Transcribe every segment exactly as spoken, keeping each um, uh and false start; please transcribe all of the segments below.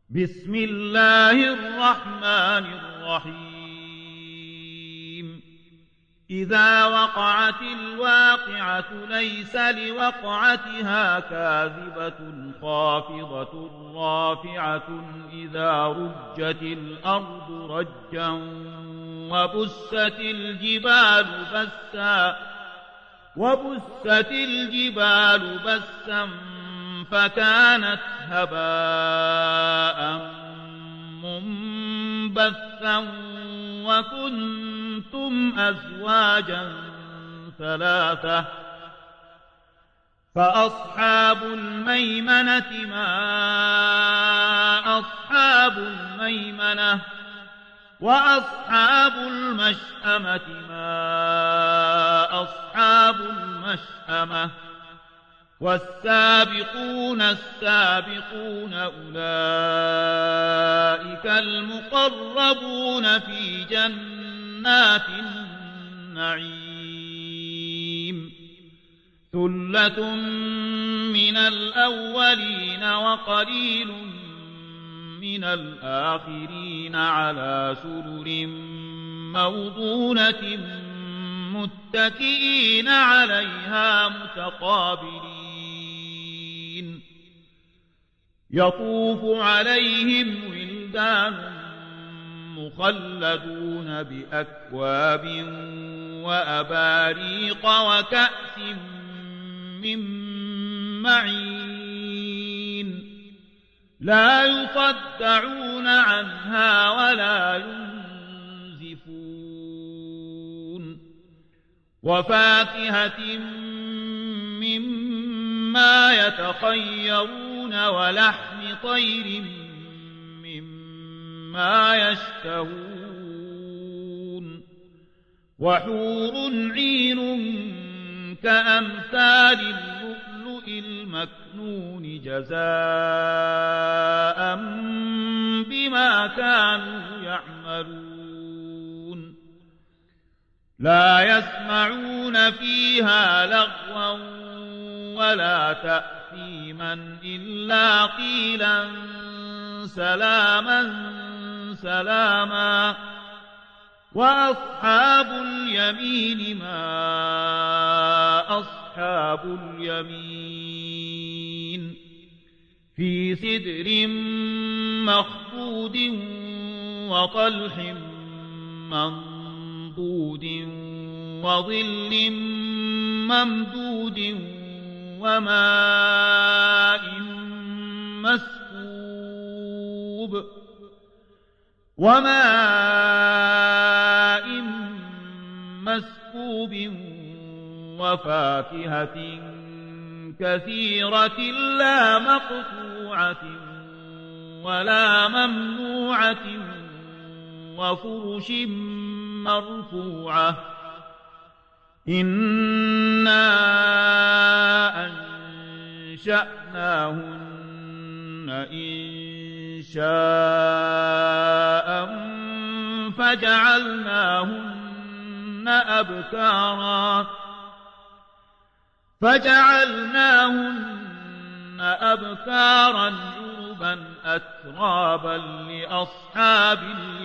بسم الله الرحمن الرحيم إذا وقعت الواقعة ليس لوقعتها كاذبة خافضة رافعة إذا رجت الأرض رجا وبست الجبال بسا وبست الجبال بسا فكانت هباء منبثا وكنتم أزواجا ثلاثة فأصحاب الميمنة ما أصحاب الميمنة وأصحاب المشأمة ما أصحاب المشأمة والسابقون السابقون أولئك المقربون في جنات النعيم ثلة من الأولين وقليل من الآخرين على سرر موضونة متكئين عليها متقابلين يطوف عليهم ولدان مخلدون بأكواب وأباريق وكأس من معين لا يصدعون عنها ولا ينزفون وفاكهة مما يتخيرون ولحم طير مما يشتهون وحور عين كأمثال اللؤلؤ المكنون جزاء بما كانوا يعملون لا يسمعون فيها لغوا ولا تأثيما إلا قيلا سلاما سلاما وأصحاب اليمين ما أصحاب اليمين في سدر مخضود وطلح منضود وظل ممدود وماء مسكوب وماء مسكوب وفاكهة كثيرة لا مقطوعة ولا ممنوعة وفرش مرفوعة إنا أنشأناهن إن شاء فجعلناهن أبكارا فجعلناهن أبكارا عربا أترابا لأصحاب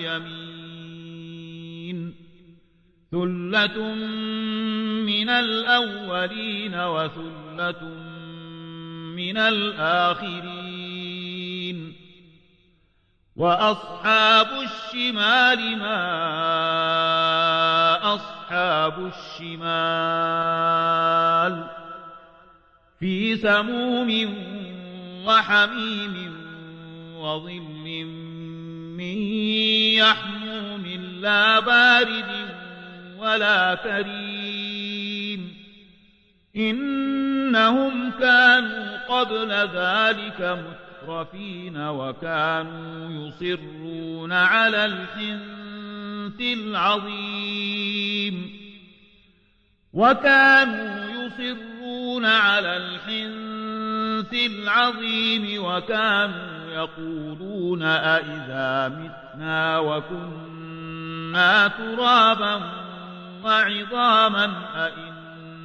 اليمين ثلة من الأولين وثلة من الآخرين وأصحاب الشمال ما أصحاب الشمال في سموم وحميم وظل من يحموم لا بارد ولا كريم إنهم كانوا قبل ذلك مترفين وكانوا يصرون على الحنث العظيم وكانوا يصرون على الحنث العظيم وكانوا يقولون أئذا متنا وكنا ترابا وعظاما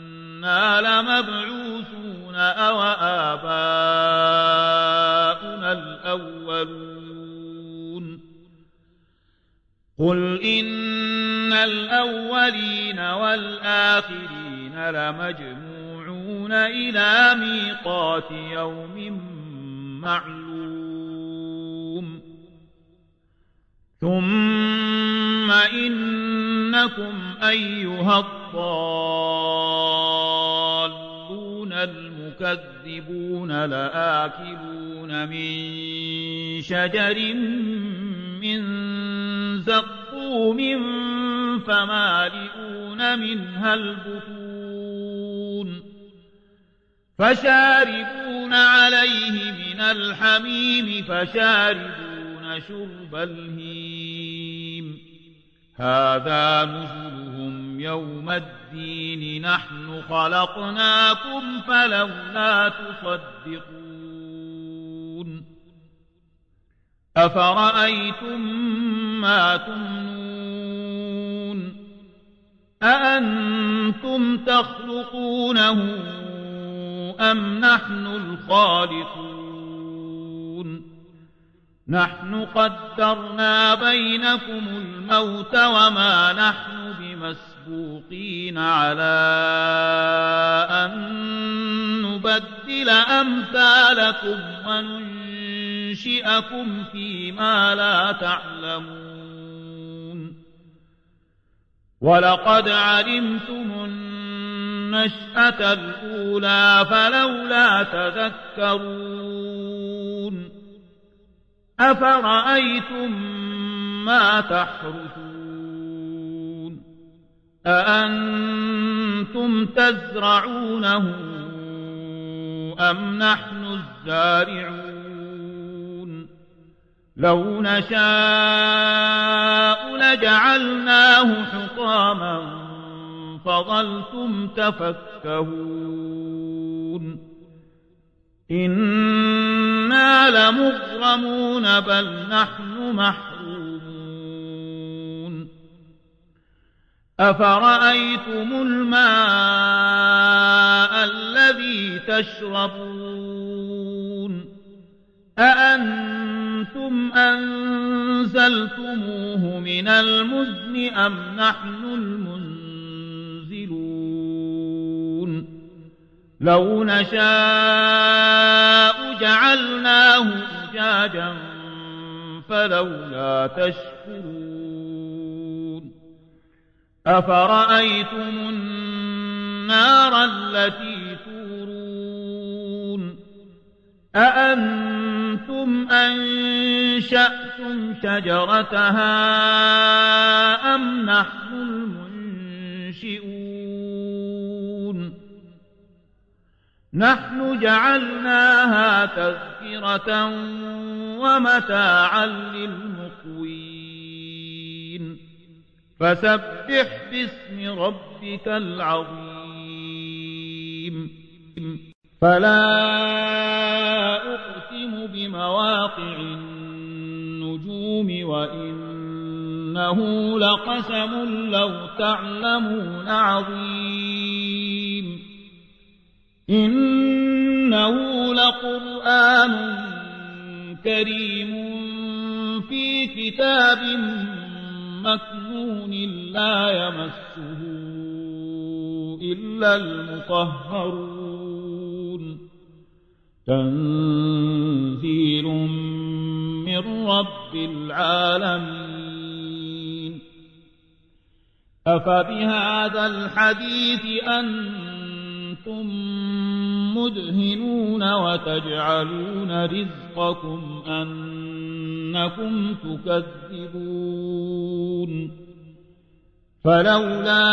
أئنا لمبعوثون أو آباؤنا الأولون قل إن الأولين والآخرين لمجموعون إلى ميقات يوم معلوم ثم إنكم أيها الضالون المكذبون لآكلون من شجر من زقوم فمالئون منها البطون فشاربون عليه من الحميم فشاربون شرب الهيم هذا نزلهم يوم الدين نحن خلقناكم فلولا تصدقون أفرأيتم ما تمنون أأنتم تخلقونه أم نحن الخالقون نحن قدرنا بينكم الموت وما نحن بمسبوقين على أن نبدل أمثالكم وننشئكم فيما لا تعلمون ولقد علمتم النشأة الأولى فلولا تذكرون أفرأيتم ما تحرثون أأنتم تزرعونه أم نحن الزارعون لو نشاء لجعلناه حطاما فظلتم تفكهون إنا لمغرمون بل نحن محرومون أفرأيتم الماء الذي تشربون أأنتم أنزلتموه من المزن أم نحن المنزلون لو نشاء جعلناه أجاجا فلولا تشكرون أفرأيتم النار التي تورون أأنتم أنشأتم شجرتها أم نحن المنشئون نحن جعلناها تذكرة ومتاعا للمقوين فسبح باسم ربك العظيم فلا أقسم بمواقع النجوم وإنه لقسم لو تعلمون عظيم إنه لقرآن كريم في كتاب مكنون لا يمسه إلا المطهرون تنزيل من رب العالمين أفبهذا الحديث أنتم مدهنون وتجعلون رزقكم أنكم تكذبون فلولا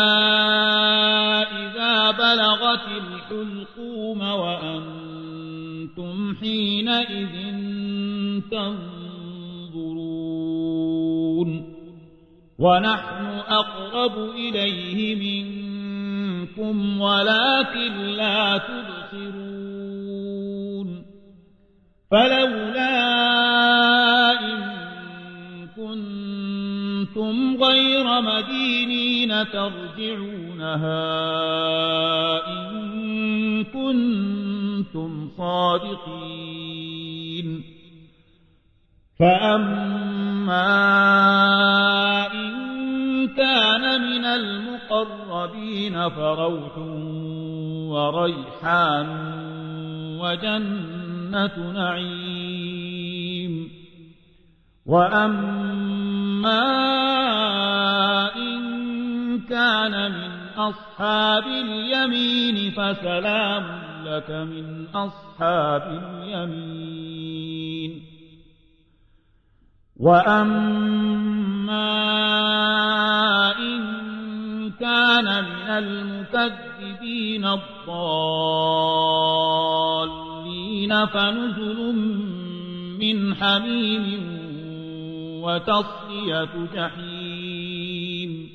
إذا بلغت الحلقوم وأنتم حينئذ تنظرون ونحن أقرب إليه منكم ولكن لا تبصرون فلولا إن كنتم غير مدينين ترجعونها إن كنتم صادقين فأما إن كان من المقربين فروح وريحان وجنة نعيم وأما إن كان من أصحاب اليمين فسلام لك من أصحاب اليمين وأما إن كان من المكذبين الضالين فنزل من حميم وتصلية جحيم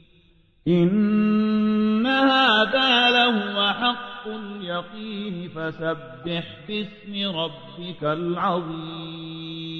إن هذا لهو حق اليقين فسبح باسم ربك العظيم